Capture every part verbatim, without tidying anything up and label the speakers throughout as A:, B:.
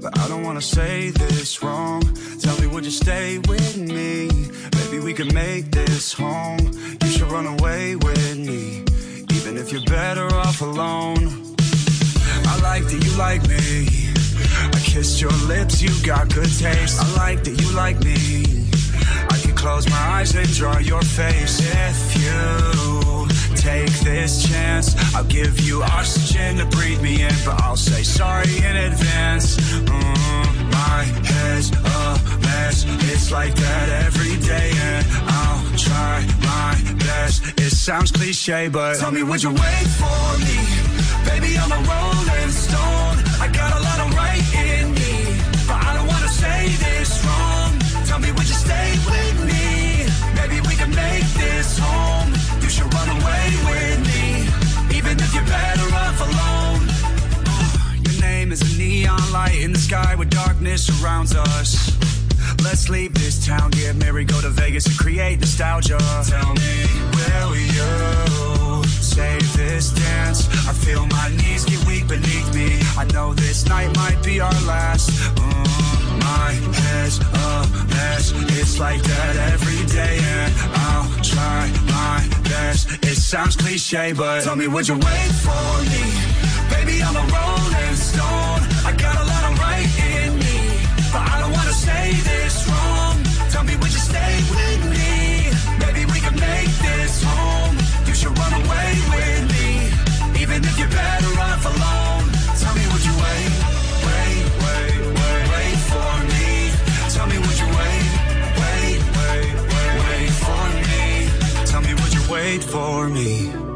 A: but I don't wanna say this wrong. Tell me, would you stay with me? Maybe we could make this home. You should run away with me, even if you're better off alone. I like that you like me. I kissed your lips, you got good taste. I like that you like me. I can close my eyes and draw your face. If you take this chance, I'll give you oxygen to breathe me in, but I'll say sorry in advance. Mm, my head's a mess. It's like that every day, and I'll try my best. It sounds cliche, but tell me, would you wait for me? Baby, I'm a rolling stone. I got a lot of right in me, but I don't wanna say this wrong. Tell me, would you stay with me? Maybe we can make this home. You should run away with me, even if you're better off alone. Your name is a neon light in the sky where darkness surrounds us. Let's leave this town, get married, go to Vegas and create nostalgia. Tell me, will you save this dance? I feel my knees get weak beneath me. I know this night might be our last. Mm, my head's a mess. It's like that every day, and I'll try my best. It sounds cliche, but tell me, would you wait for me? Baby, I'm a rolling stone. I got a lot of right in me, but I don't wanna say this wrong. Tell me, would you stay with me? Maybe we can make this home. You should run away with me, even if you're better off alone. Tell me, would you wait, wait, wait, wait, wait for me? Tell me, would you wait, wait, wait, wait, wait for me? Tell me, would you wait for me?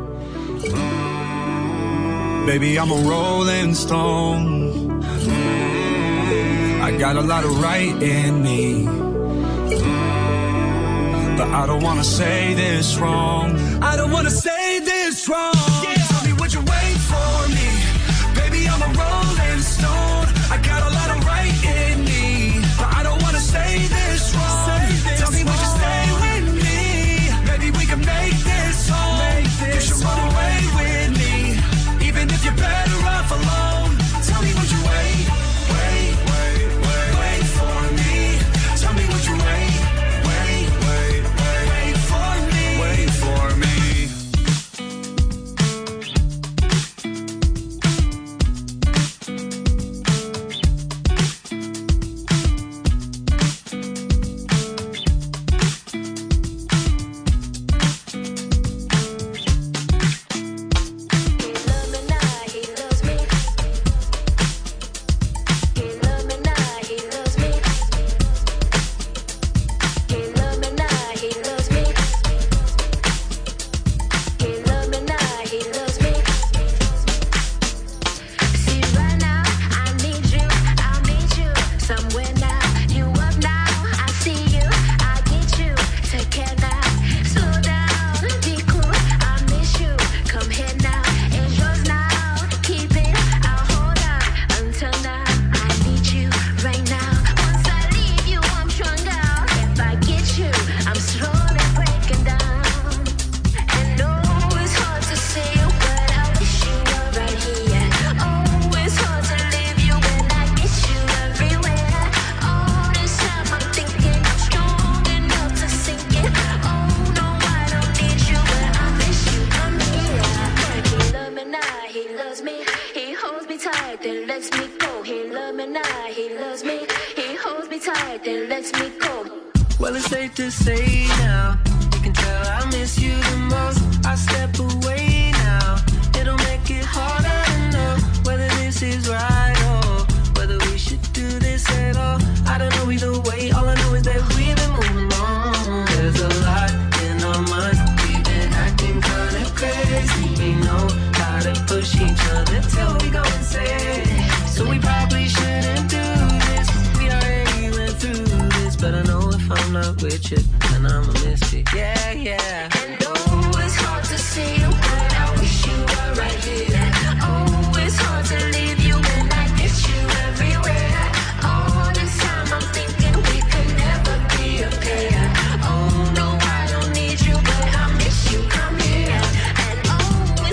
A: Mm, baby, I'm a rolling stone. Mm, I got a lot of right in me, mm, but I don't wanna say this wrong. I don't wanna say this wrong. Yeah. Tell me, would you wait for me? Baby, I'm a rolling stone. I got a lot of right in me, but I don't wanna say this wrong. Say this Tell me, wrong. Would you stay with me? Maybe we can make this home. Make this you should run away with me, even if you're better off alone. Tell me, would you wait, wait, wait, wait, wait for me? Tell me, would you wait, wait, wait, wait, wait for me? Wait for me.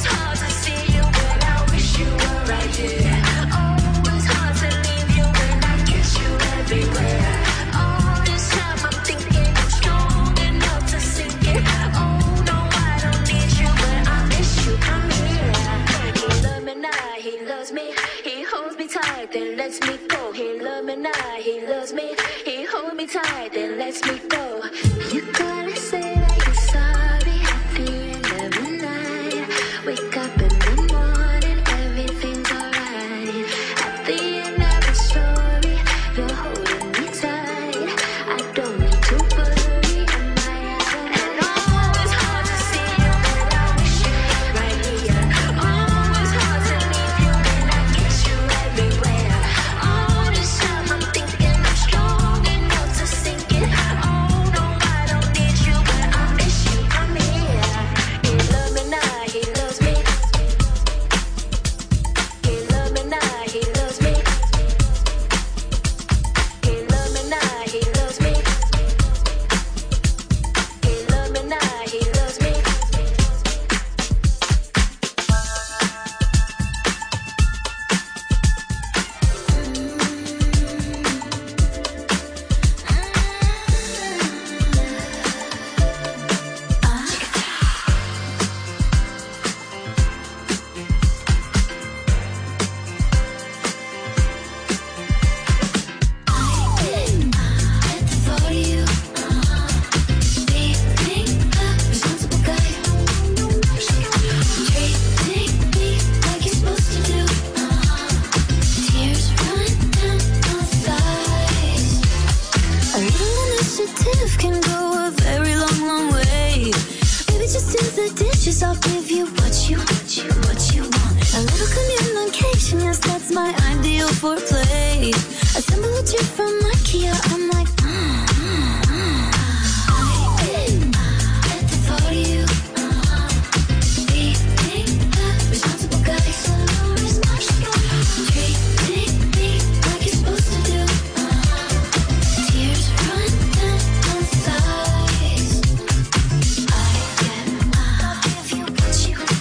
B: Right here. Oh, it's hard to leave you when I me go. He loves me now, he loves me. He holds me tight, then lets me go. You gotta say that you're sorry at the end of the night. Wake up in the morning, everything's alright. At the end of the story, you're holding me tight. I don't need to worry, am I out? And oh, it's hard to see you, but I wish you were right here. Oh, it's hard to leave you, and I kiss you everywhere. All this time I'm thinking I'm strong enough to sink it. Oh no, I don't need you, but I miss you. I'm here. He loves me now, he loves me. He loves me now, he loves me. He loves me now, he loves me. He loves me now, he loves me. A little initiative can go a very long, long way. Baby, just do the dishes, I'll give you what you, what you, what you want. A little communication, yes, that's my ideal foreplay. Assemble a chair from IKEA, I'm like, mm, mm, mm. I at the thought of you, uh-huh. Being the responsible guy, so responsible. Treating me like you're supposed to do, uh-huh. Tears run down my thighs. I get, I'll give you what you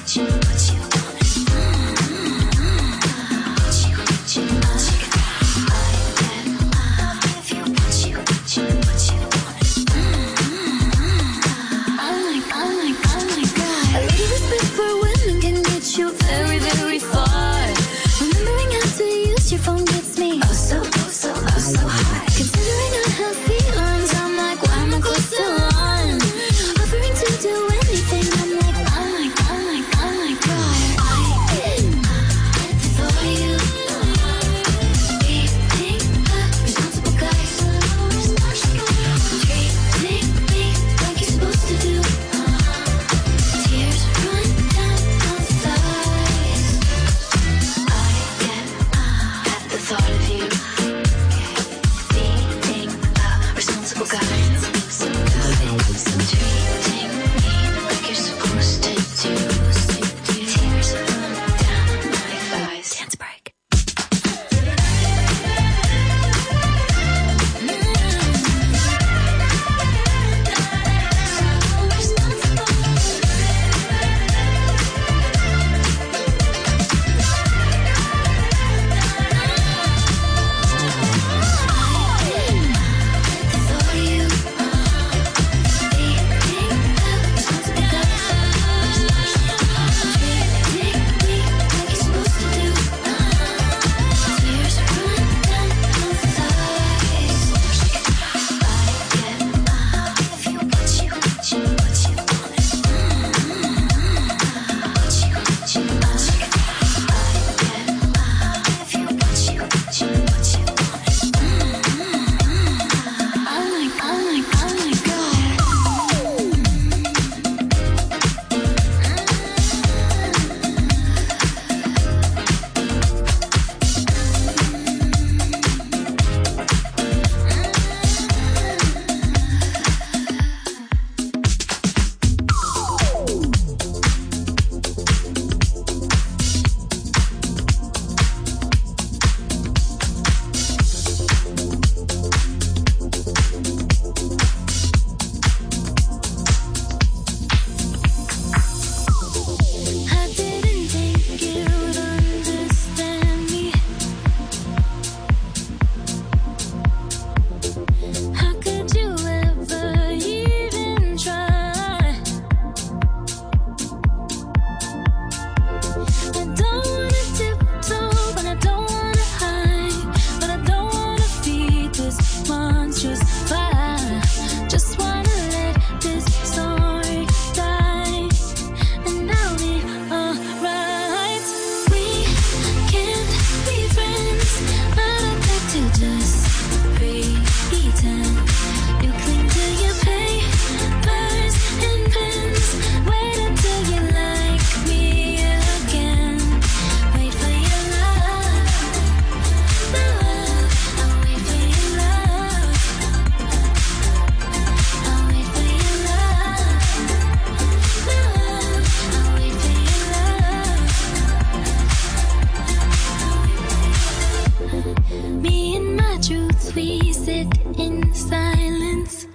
B: we sit in silence.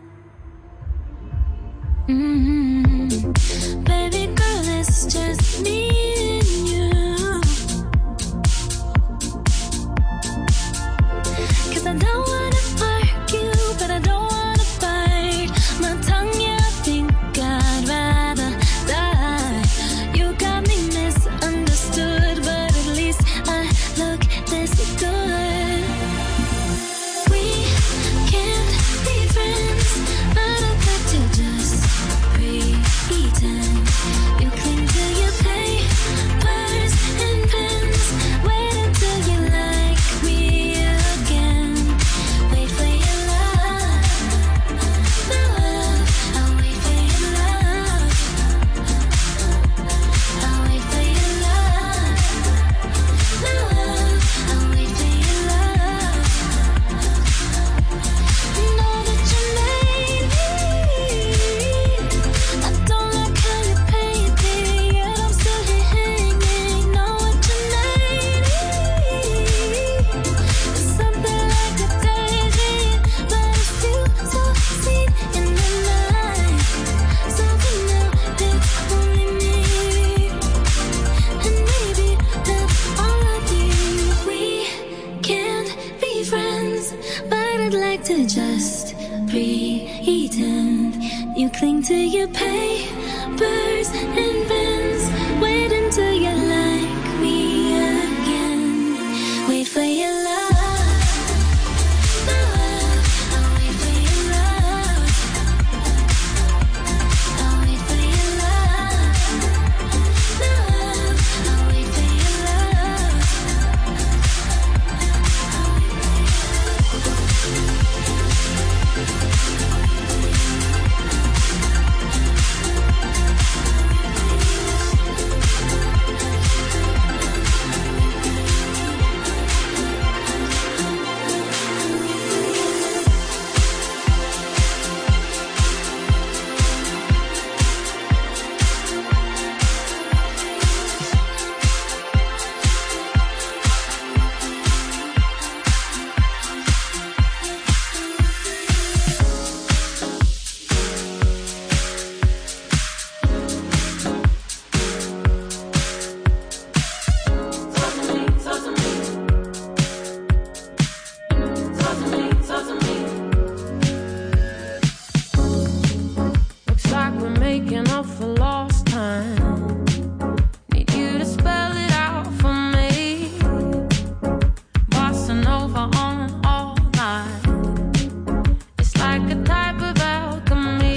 B: Mm-hmm. Baby girl, it's just me and you. 'Cause I don't wanna argue, but I don't wanna fight. My tongue, yeah, I think I'd rather die. You got me misunderstood, but at least I look this good. We can't be friends, but I'd like to just pretend. You cling to your papers and pens. Wait until you like me again. Wait for your love. My love, I'll wait for your love. I'll wait for your love. My love, I'll wait for your love. Know that you made me. I don't like how you paint me, yet I'm still here hanging. Know what you made me. It's something like a daydream, but it's you so seen in the night. So for now, it's only me, and maybe that's all I need. We can't be friends, but I'd like to just pretend. You cling to your papers and pens. Wait until you like me again. Wait for your love. My love, I'll wait for your love. I'll wait for your love. My love, I'll wait for your love. Looks like we're making up for lost time. Need you to spell it out for me. Bossing over on all night. It's like a type of alchemy.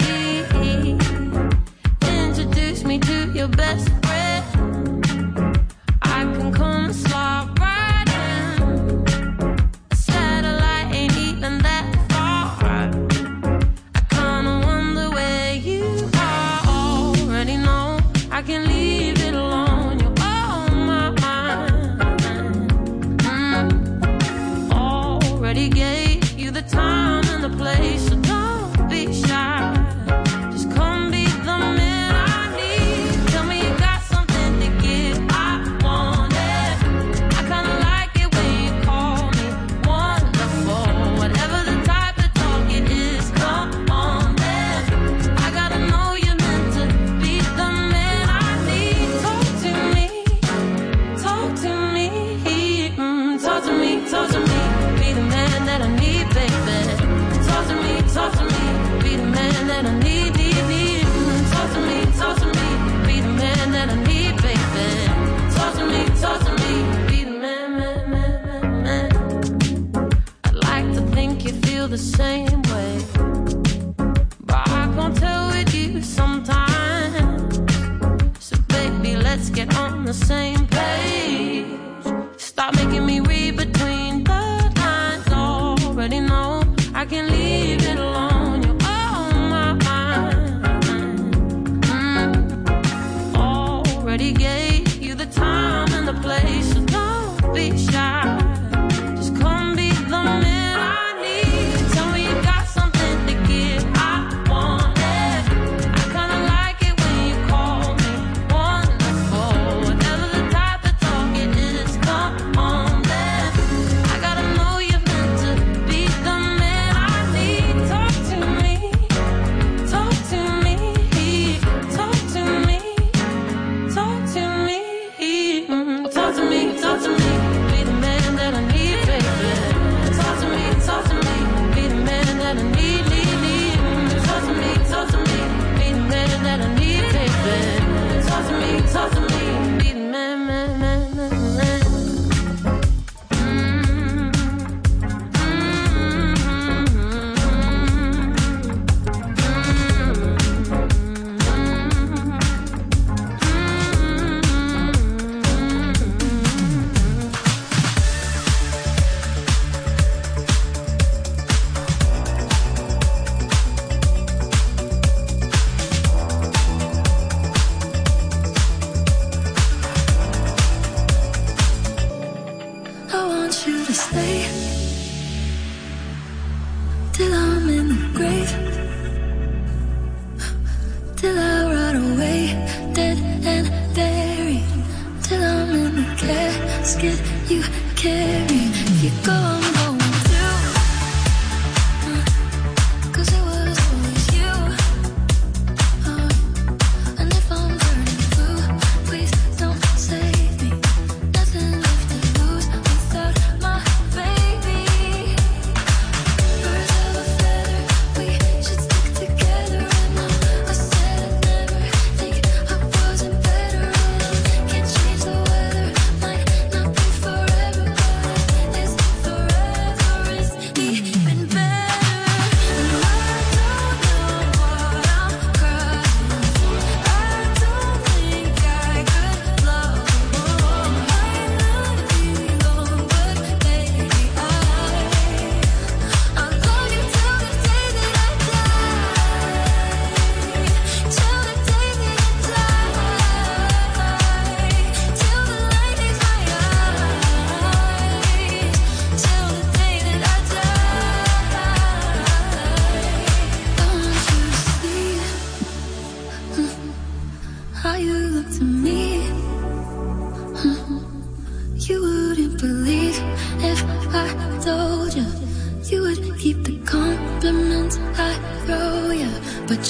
B: Introduce me to your best friend. I can come and slide right in. A satellite ain't even that far. I kinda wonder where you are. Already know I can leave it alone. You're on my mind. Mm. Already gave you the time and the place, so don't be shy. Just come be the man I need. Tell me you got something to give. I want it. I kinda like it when you call me wonderful. Whatever the type of talk it is, come on then. I gotta know you're meant to be the man I need. Talk to me, talk to me, mm, talk to me, talk to me. Be the man that I need, baby. Talk to me, talk to me. Be the man that I need, need, need. Mm, talk to me, talk to me. Be the man that I need, baby. Talk to me, talk to me. Be the man, man, man, man, man. I'd like to think you feel the same way, but I can't tell with you sometimes. So baby, let's get on the same page. Stop making me read between the lines. Already know I can leave it alone. You're on my mind. Mm. Already gave you the time and the place, so don't be shy. Just come be the man I need. Tell me you got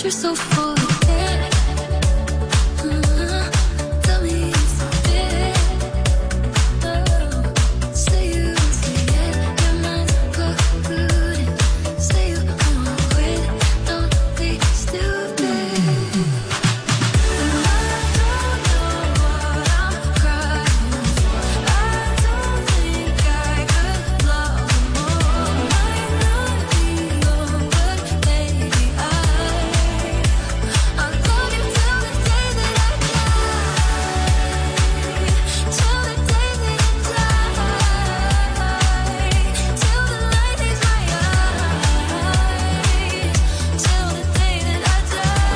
B: you're so full of it. Uh-huh. Tell me it's a bit. Oh, say you see it, your mind's polluted. Say you wanna quit, don't be stupid. And I don't know what I'm crying for. I don't think I could love more. Might not be over, baby. I I love you till the day that I die. Till the day that I die. Till the light leaves my eyes. Till the day that I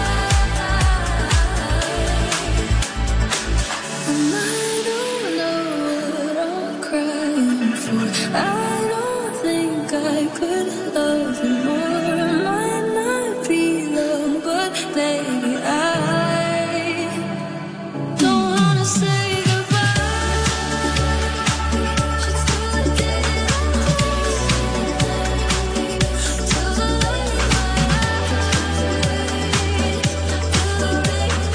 B: die. And I don't know what I'm crying for. I don't think I could love you more. Might not be love, but baby, I don't wanna say goodbye. Just till the day that I die. Till the light in my eyes. Till the day I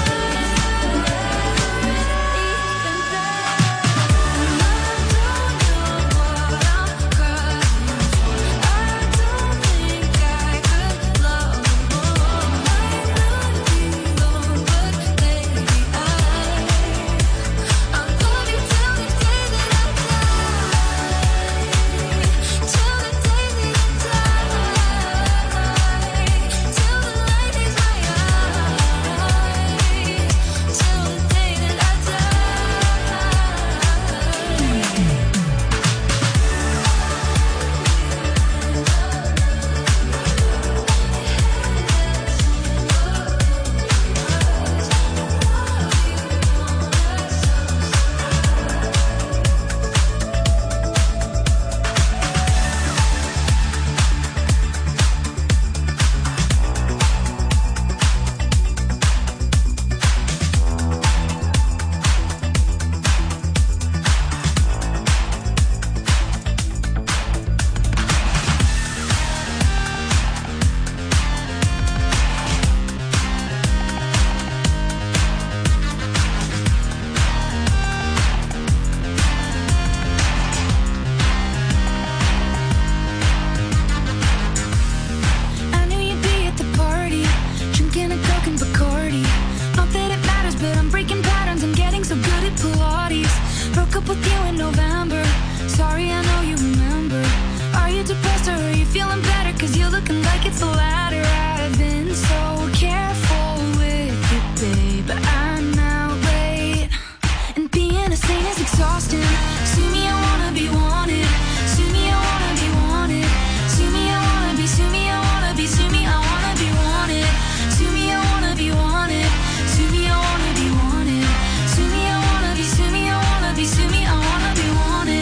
B: I knew you'd be at the party, drinking a Coke and Bacardi. Not that it matters, but I'm breaking patterns. I'm getting so good at Pilates. Broke up with you in November. Sorry, I know you remember. Are you depressed or are you feeling better? Cause you're looking like it's the latter. I've been so careful with it, babe, but I'm not late. And being a saint is exhausting. See me, I wanna be wanted. See me, I wanna be wanted. See me, I wanna be, see me, I wanna be, see me, I wanna be wanted. See me, I wanna be wanted. See me, I wanna be wanted. See me, I wanna be, see me, I wanna be, see me, I wanna be wanted.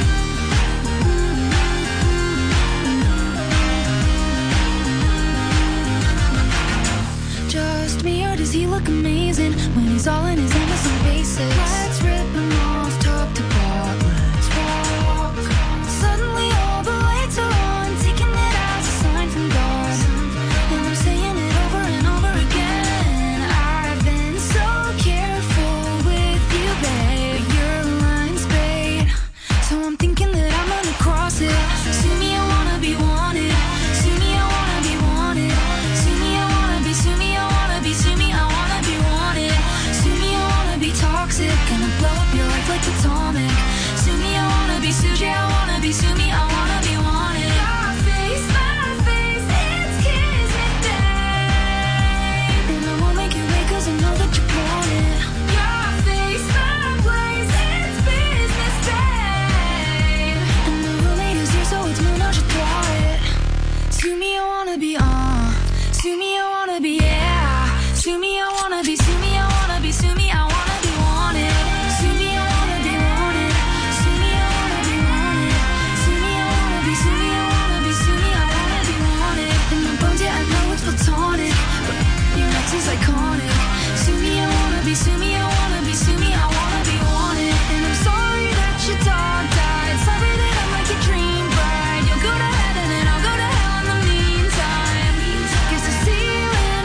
B: Just me, or does he look amazing when he's all in his Amazon basics? Let's rip him off top to bottom. Let's walk. Suddenly all the lights are on, taking it as a sign from God. And I'm saying it over and over again. I've been so careful with you, babe. Your line's bait, so I'm thinking that I'm gonna cross it. See me, I wanna be wanted. See me, I wanna be wanted. See me, I wanna be, see me, I wanna be, see me, I wanna be wanted. See me, I wanna be toxic, gonna blow up your life like atomic. See me, I wanna be sushi, I wanna be, see me, I wanna be wanted. Your face, my face, it's kiss me, babe. And I won't make you wait cause I know that you want it. Your face, my place, it's business, babe. And the roommate is here so it's menage a trois. See me, I wanna be on. See me, I wanna be, yeah. See me, I wanna be, see me, I wanna be, see me, I wanna be wanted. See me, I wanna be wanted. See me, I wanna be wanted. See me, I wanna be, see me, I wanna be, see me, I wanna be wanted. In my bones, yeah, I know it's platonic, but your ex is iconic. See me, I wanna be, see me, I wanna be, see me, I wanna be wanted. And I'm sorry that your dog died. Sorry that I'm like your dream bride. You'll go to heaven and I'll go to hell in the meantime. Guess I'll see you in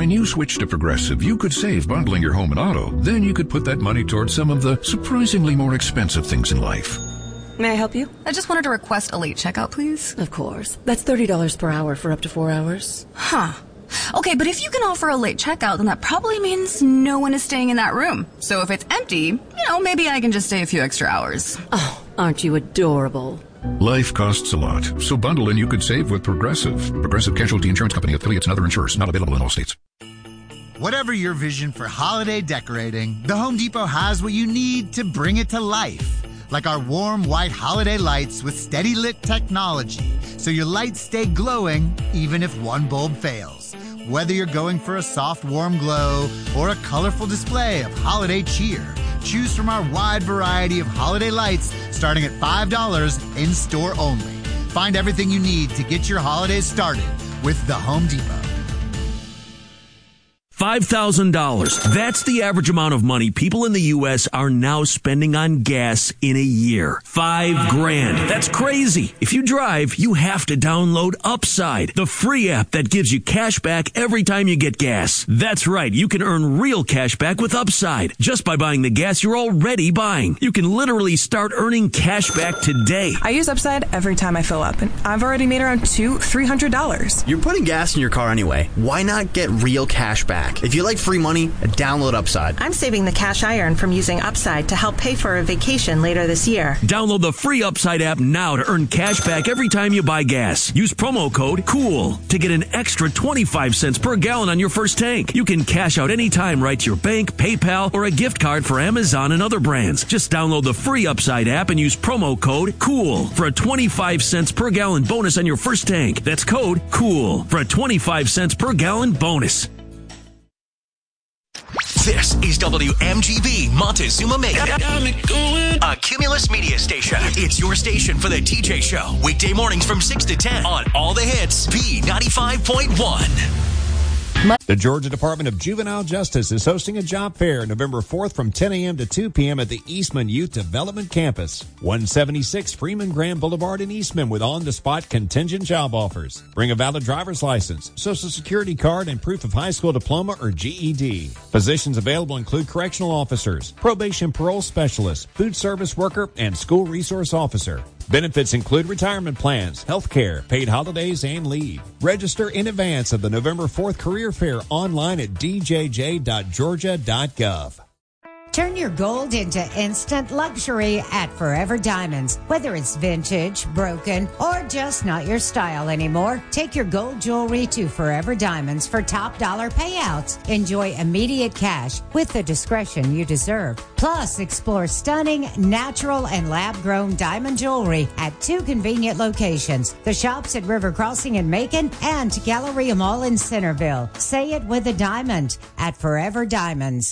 C: When you switch to Progressive, you could save bundling your home and auto. Then you could put that money towards some of the surprisingly more expensive things in life.
D: May I help you?
E: I just wanted to request a late checkout, please.
D: Of course. That's thirty dollars per hour for up to four hours.
E: Huh. Okay, but if you can offer a late checkout, then that probably means no one is staying in that room. So if it's empty, you know, maybe I can just stay a few extra hours.
D: Oh, aren't you adorable?
C: Life costs a lot, so bundle and you could save with Progressive. Progressive Casualty Insurance Company, affiliates, and other insurers. Not available in all states.
F: Whatever your vision for holiday decorating, the Home Depot has what you need to bring it to life. Like our warm white holiday lights with steady lit technology, so your lights stay glowing even if one bulb fails. Whether you're going for a soft, warm glow or a colorful display of holiday cheer, choose from our wide variety of holiday lights starting at five dollars in-store only. Find everything you need to get your holidays started with the Home Depot.
G: five thousand dollars. That's the average amount of money people in the U S are now spending on gas in a year. Five grand. That's crazy. If you drive, you have to download Upside, the free app that gives you cash back every time you get gas. That's right. You can earn real cash back with Upside just by buying the gas you're already buying. You can literally start earning cash back today.
H: I use Upside every time I fill up, and I've already made around two, three hundred dollars.
I: You're putting gas in your car anyway. Why not get real cash back? If you like free money, download Upside.
J: I'm saving the cash I earn from using Upside to help pay for a vacation later this year.
G: Download the free Upside app now to earn cash back every time you buy gas. Use promo code COOL to get an extra twenty-five cents per gallon on your first tank. You can cash out anytime right to your bank, PayPal, or a gift card for Amazon and other brands. Just download the free Upside app and use promo code COOL for a twenty-five cents per gallon bonus on your first tank. That's code COOL for a twenty-five cents per gallon bonus.
K: This is W M G B Montezuma Maine, a Cumulus media station. It's your station for the T J Show. Weekday mornings from six to ten on all the hits. B ninety-five point one.
L: The Georgia Department of Juvenile Justice is hosting a job fair November fourth from ten a.m. to two p.m. at the Eastman Youth Development Campus, one seventy-six Freeman Graham Boulevard in Eastman, with on-the-spot contingent job offers. Bring a valid driver's license, social security card, and proof of high school diploma or G E D. Positions available include correctional officers, probation parole specialist, food service worker, and school resource officer. Benefits include retirement plans, health care, paid holidays, and leave. Register in advance of the November fourth career fair online at d j j dot georgia dot gov.
M: Turn your gold into instant luxury at Forever Diamonds. Whether it's vintage, broken, or just not your style anymore, take your gold jewelry to Forever Diamonds for top dollar payouts. Enjoy immediate cash with the discretion you deserve. Plus, explore stunning, natural, and lab-grown diamond jewelry at two convenient locations. The shops at River Crossing in Macon and Galleria Mall in Centerville. Say it with a diamond at Forever Diamonds.